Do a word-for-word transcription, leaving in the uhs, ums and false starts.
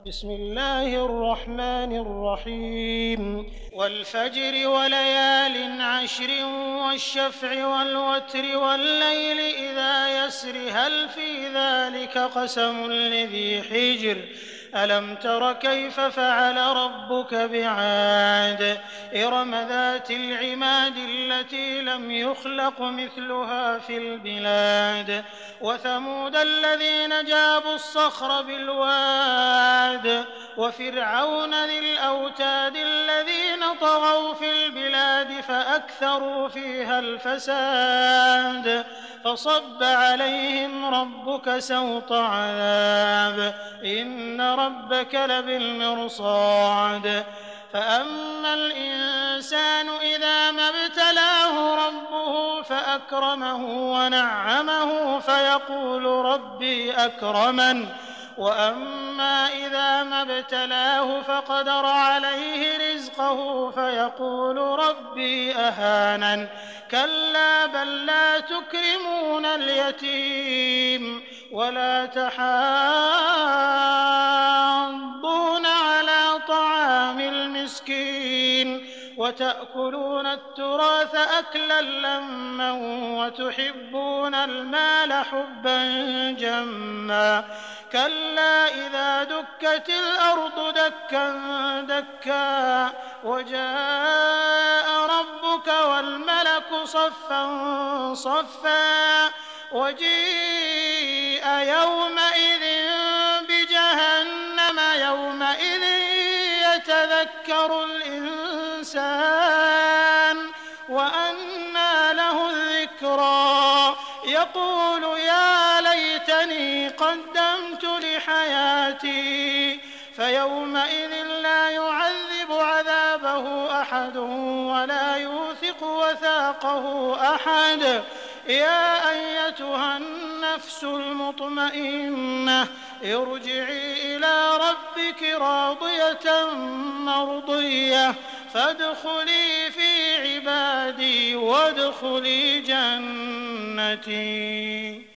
بسم الله الرحمن الرحيم والفجر وليال عشر والشفع والوتر والليل إذا يسر هل في ذلك قسم لذي حجر ألم تر كيف فعل ربك بعاد إرم ذات العماد التي لم يخلق مثلها في البلاد وثمود الذين جابوا الصخر بالواد وفرعون ذي الأوتاد الذين طغوا في البلاد فأكثروا فيها الفساد فصب عليهم ربك سوط عذاب إن ربك لبالمرصاد فأما الإنسان إذا ما ابتلاه ربه فأكرمه ونعمه فيقول ربي أكرمن وأما إذا ما ابتلاه فقدر عليه رزقه فيقول ربي أهانن كلا بل لا تكرمون اليتيم ولا تحاضون على طعام المسكين وتأكلون التراث أكلا لما وتحبون المال حبا جما كلا إذا دكت الأرض دكا دكا وجاء ربك والملك صفا صفا وجيء يومئذ بجهنم يومئذ يتذكر الإنسان وأنى له الذكرى يقول يا ليتني قدمت لحياتي فيومئذ لا يعذب عذابه أحد ولا يوثق وثاقه أحد يا أيتها النفس المطمئنة ارجعي إلى ربك راضية مرضية فادخلي في عبادي وادخلي جنتي.